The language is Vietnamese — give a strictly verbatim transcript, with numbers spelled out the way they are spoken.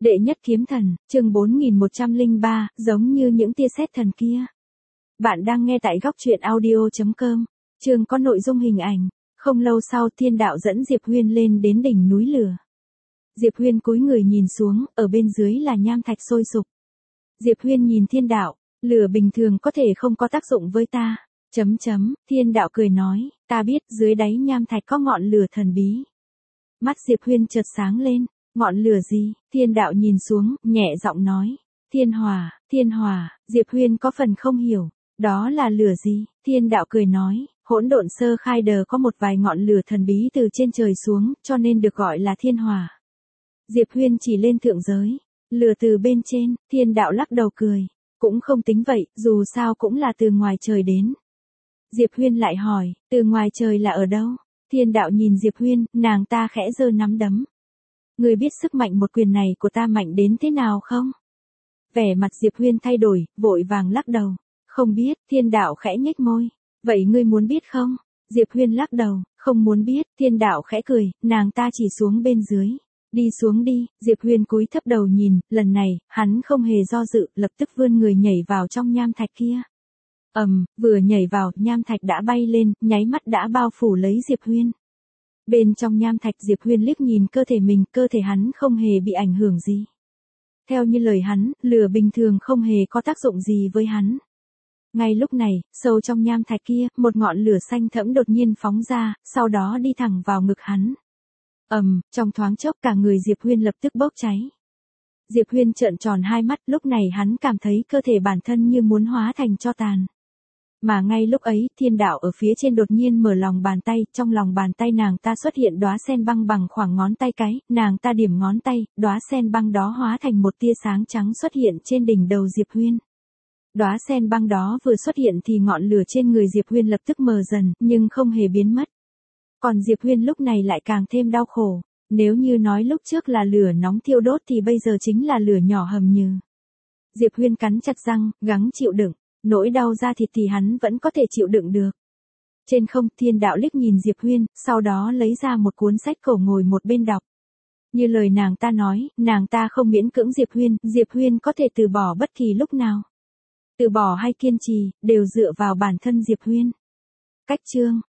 Đệ nhất kiếm thần, chương bốn nghìn một trăm lẻ ba, giống như những tia sét thần kia. Bạn đang nghe tại góc truyện audio chấm com, chương có nội dung hình ảnh. Không lâu sau Thiên Đạo dẫn Diệp Huyên lên đến đỉnh núi lửa. Diệp Huyên cúi người nhìn xuống, ở bên dưới là nham thạch sôi sục. Diệp Huyên nhìn Thiên Đạo, lửa bình thường có thể không có tác dụng với ta. Chấm chấm, Thiên Đạo cười nói, ta biết dưới đáy nham thạch có ngọn lửa thần bí. Mắt Diệp Huyên chợt sáng lên. Ngọn lửa gì? Thiên Đạo nhìn xuống, nhẹ giọng nói. Thiên hỏa, thiên hỏa. Diệp Huyên có phần không hiểu. Đó là lửa gì? Thiên Đạo cười nói, hỗn độn sơ khai đờ có một vài ngọn lửa thần bí từ trên trời xuống, cho nên được gọi là thiên hỏa. Diệp Huyên chỉ lên thượng giới. Lửa từ bên trên, Thiên Đạo lắc đầu cười. Cũng không tính vậy, dù sao cũng là từ ngoài trời đến. Diệp Huyên lại hỏi, từ ngoài trời là ở đâu? Thiên Đạo nhìn Diệp Huyên, nàng ta khẽ giơ nắm đấm. Ngươi biết sức mạnh một quyền này của ta mạnh đến thế nào không? Vẻ mặt Diệp Huyên thay đổi, vội vàng lắc đầu. Không biết, Thiên Đạo khẽ nhếch môi. Vậy ngươi muốn biết không? Diệp Huyên lắc đầu, không muốn biết, Thiên Đạo khẽ cười, nàng ta chỉ xuống bên dưới. Đi xuống đi, Diệp Huyên cúi thấp đầu nhìn, lần này, hắn không hề do dự, lập tức vươn người nhảy vào trong nham thạch kia. Ầm, um, vừa nhảy vào, nham thạch đã bay lên, nháy mắt đã bao phủ lấy Diệp Huyên. Bên trong nham thạch Diệp Huyên liếc nhìn cơ thể mình, cơ thể hắn không hề bị ảnh hưởng gì. Theo như lời hắn, lửa bình thường không hề có tác dụng gì với hắn. Ngay lúc này, sâu trong nham thạch kia, một ngọn lửa xanh thẫm đột nhiên phóng ra, sau đó đi thẳng vào ngực hắn. Ầm, um, trong thoáng chốc cả người Diệp Huyên lập tức bốc cháy. Diệp Huyên trợn tròn hai mắt, lúc này hắn cảm thấy cơ thể bản thân như muốn hóa thành tro tàn. Mà ngay lúc ấy, Thiên Đạo ở phía trên đột nhiên mở lòng bàn tay, trong lòng bàn tay nàng ta xuất hiện đóa sen băng bằng khoảng ngón tay cái, nàng ta điểm ngón tay, đóa sen băng đó hóa thành một tia sáng trắng xuất hiện trên đỉnh đầu Diệp Huyên. Đóa sen băng đó vừa xuất hiện thì ngọn lửa trên người Diệp Huyên lập tức mờ dần, nhưng không hề biến mất. Còn Diệp Huyên lúc này lại càng thêm đau khổ, nếu như nói lúc trước là lửa nóng thiêu đốt thì bây giờ chính là lửa nhỏ hầm nhừ. Diệp Huyên cắn chặt răng, gắng chịu đựng. Nỗi đau da thịt thì hắn vẫn có thể chịu đựng được. Trên không, Thiên Đạo liếc nhìn Diệp Huyên, sau đó lấy ra một cuốn sách cổ ngồi một bên đọc. Như lời nàng ta nói, nàng ta không miễn cưỡng Diệp Huyên, Diệp Huyên có thể từ bỏ bất kỳ lúc nào. Từ bỏ hay kiên trì, đều dựa vào bản thân Diệp Huyên. Cách chương,